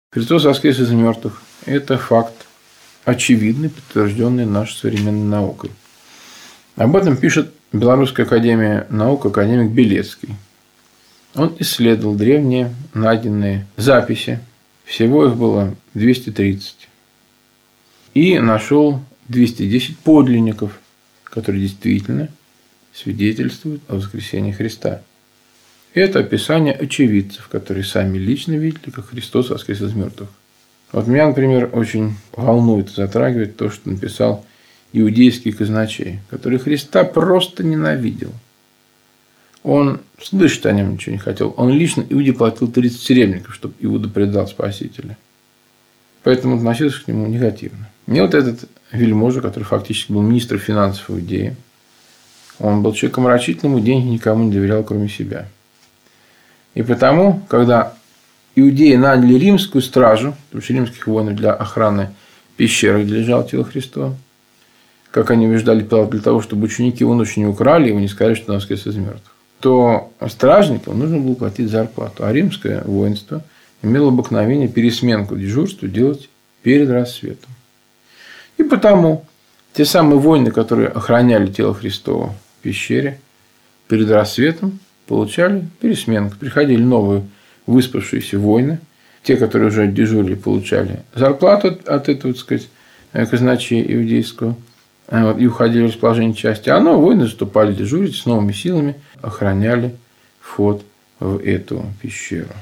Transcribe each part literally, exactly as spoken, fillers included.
Христос воскрес из мертвых. Это факт очевидный, подтвержденный нашей современной наукой. Об этом пишет Белорусская академия наук академик Белецкий. Он исследовал древние найденные записи, всего их было двести тридцать, и нашел двести десять подлинников, которые действительно свидетельствуют о воскресении Христа. Это описание очевидцев, которые сами лично видели, как Христос воскрес из мертвых. Вот меня, например, очень волнует и затрагивает то, что написал иудейский казначей, который Христа просто ненавидел. Он слышать о нем ничего не хотел. Он лично Иуде платил тридцать серебряников, чтобы Иуда предал Спасителя. Поэтому относился к нему негативно. Мне вот этот вельможа, который фактически был министром финансов Иудеи, он был человеком рачительным и деньги никому не доверял, кроме себя. И потому, когда иудеи наняли римскую стражу, потому что римских воинов для охраны пещеры, где лежало тело Христова, как они убеждали Пилата, для того, чтобы ученики его ночью не украли его, не сказали, что он воскрес из мертвых, то стражникам нужно было платить зарплату. А римское воинство имело обыкновение пересменку дежурства делать перед рассветом. И потому те самые воины, которые охраняли тело Христова в пещере, перед рассветом получали пересменку. Приходили новые выспавшиеся воины. Те, которые уже дежурили, получали зарплату от этого, так сказать, казначея иудейского и уходили в расположение части. А новые воины заступали дежурить с новыми силами, охраняли вход в эту пещеру.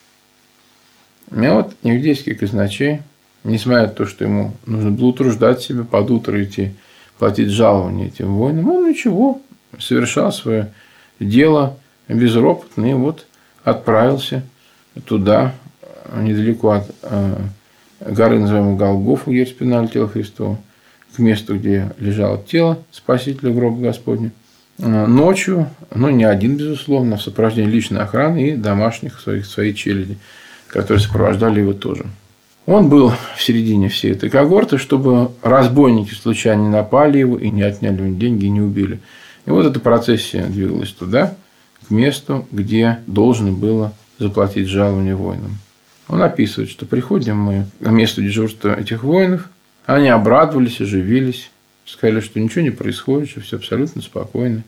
И вот иудейский казначей, несмотря на то, что ему нужно было утруждать себя, под утро идти платить жалование этим воинам, он ничего, совершал свое дело безропотно и вот отправился туда, недалеко от горы, называемой Голгофа, где распинали тело Христова, к месту, где лежало тело Спасителя, гроба Господня, ночью, но не один, безусловно, в сопровождении личной охраны и домашних своих, своей челяди, которые сопровождали его тоже. Он был в середине всей этой когорты, чтобы разбойники случайно не напали его и не отняли у него деньги и не убили. И вот эта процессия двигалась туда, к месту, где должно было заплатить жалование воинам. Он описывает, что приходим мы к месту дежурства этих воинов, они обрадовались, оживились, сказали, что ничего не происходит, что все абсолютно спокойно.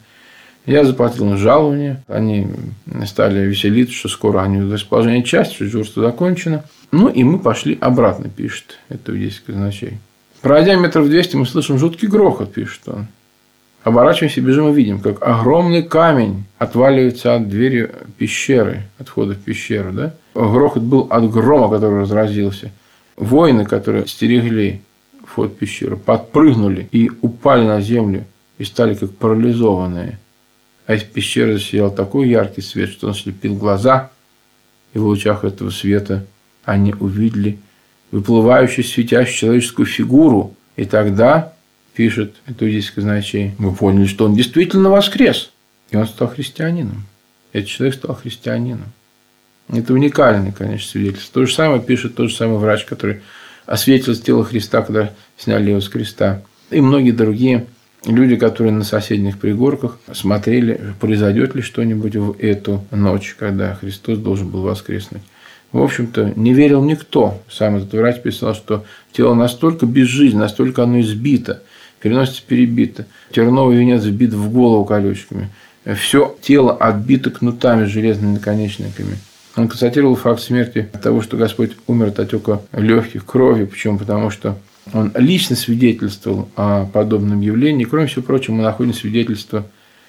Я заплатил им жалование, они стали веселиться, что скоро они в расположении части, что дежурство закончено. Ну, и мы пошли обратно, пишет это иудейский казначей. Пройдя метров двести, мы слышим жуткий грохот, пишет он. Оборачиваемся, бежим и видим, как огромный камень отваливается от двери пещеры, от входа в пещеру. Да? Грохот был от грома, который разразился. Воины, которые стерегли вход в пещеру, подпрыгнули и упали на землю и стали как парализованные. А из пещеры засиял такой яркий свет, что он слепил глаза, и в лучах этого света они увидели выплывающую светящую человеческую фигуру. И тогда, пишет иудейский казначей, мы поняли, что он действительно воскрес. И он стал христианином. Этот человек стал христианином. Это уникальное, конечно, свидетельство. То же самое пишет тот же самый врач, который осветил тело Христа, когда сняли его с креста. И многие другие люди, которые на соседних пригорках смотрели, произойдет ли что-нибудь в эту ночь, когда Христос должен был воскреснуть. В общем-то, не верил никто. Сам этот врач писал, что тело настолько безжизненно, настолько оно избито, переносится перебито. Терновый венец вбит в голову колючками. Все тело отбито кнутами с железными наконечниками. Он констатировал факт смерти от того, что Господь умер от отека легких крови. Почему? Потому что он лично свидетельствовал о подобном явлении. Кроме всего прочего, мы находим свидетельство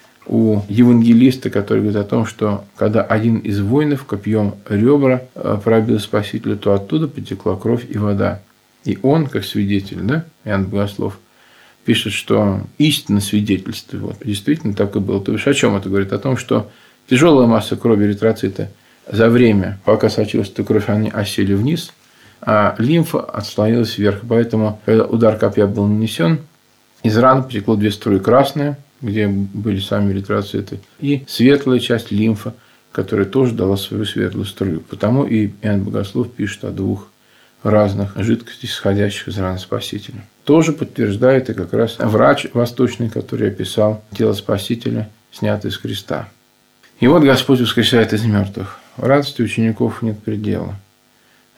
у евангелиста, который говорит о том, что когда один из воинов копьем ребра пробил Спасителя, то оттуда потекла кровь и вода. И он, как свидетель, да, Иоанн Богослов, пишет, что истинно свидетельствует. Вот, действительно так и было. То есть о чем это говорит? О том, что тяжелая масса крови эритроцита за время, пока сочилась эта кровь, они осели вниз, а лимфа отслоилась вверх. Поэтому, когда удар копья был нанесен, из раны потекло две струи: красная, где были сами эритроциты, и светлая часть лимфа, которая тоже дала свою светлую струю. Потому и Иоанн Богослов пишет о двух разных жидкостях, исходящих из раны Спасителя. Тоже подтверждает и как раз врач восточный, который описал тело Спасителя, снятое с креста. И вот Господь воскресает из мертвых. Радости учеников нет предела.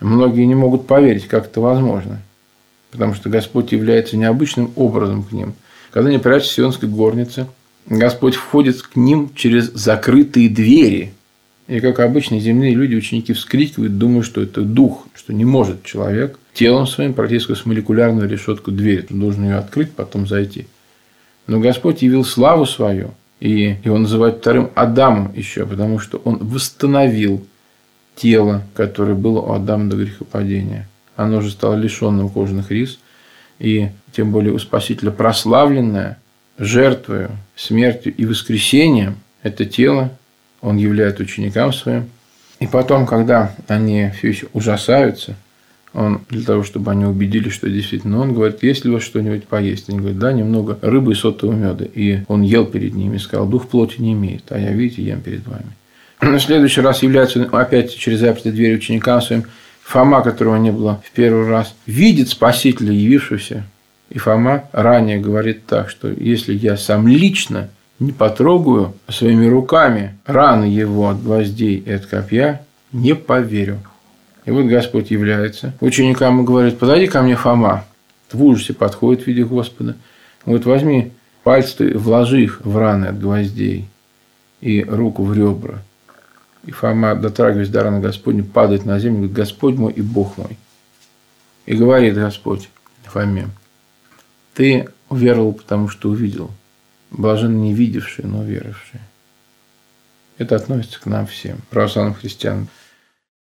Многие не могут поверить, как это возможно, потому что Господь является необычным образом к ним. Когда они прячутся в сионской горнице, Господь входит к ним через закрытые двери. И, как обычно, земные люди, ученики вскрикивают, думая, что это дух, что не может человек телом своим пройти сквозь молекулярную решетку двери. Он должен ее открыть, потом зайти. Но Господь явил славу свою, и его называют вторым Адамом еще, потому что он восстановил тело, которое было у Адама до грехопадения. Оно уже стало лишенным кожаных рис, и тем более у Спасителя прославленное жертвою, смертью и воскресением это тело он являет ученикам своим. И потом, когда они все еще ужасаются, он, для того, чтобы они убедились, что действительно он, говорит: есть ли у вас что-нибудь поесть? Они говорят: да, немного рыбы и сотового меда. И он ел перед ними и сказал: дух плоти не имеет, а я, видите, ем перед вами. На следующий раз является опять через запертые двери ученикам своим. Фома, которого не было в первый раз, видит Спасителя, явившегося. И Фома ранее говорит так, что если я сам лично не потрогаю своими руками раны его от гвоздей и от копья, не поверю. И вот Господь является ученикам и говорит: подойди ко мне, Фома. В ужасе подходит в виде Господа. Он говорит: возьми пальцы, вложи их в раны от гвоздей и руку в ребра. И Фома, дотрагиваясь до раны Господня, падает на землю и говорит: Господь мой и Бог мой. И говорит Господь Фоме: ты уверовал, потому что увидел. Блаженны не видевшие, но верившие. Это относится к нам всем, православным христианам.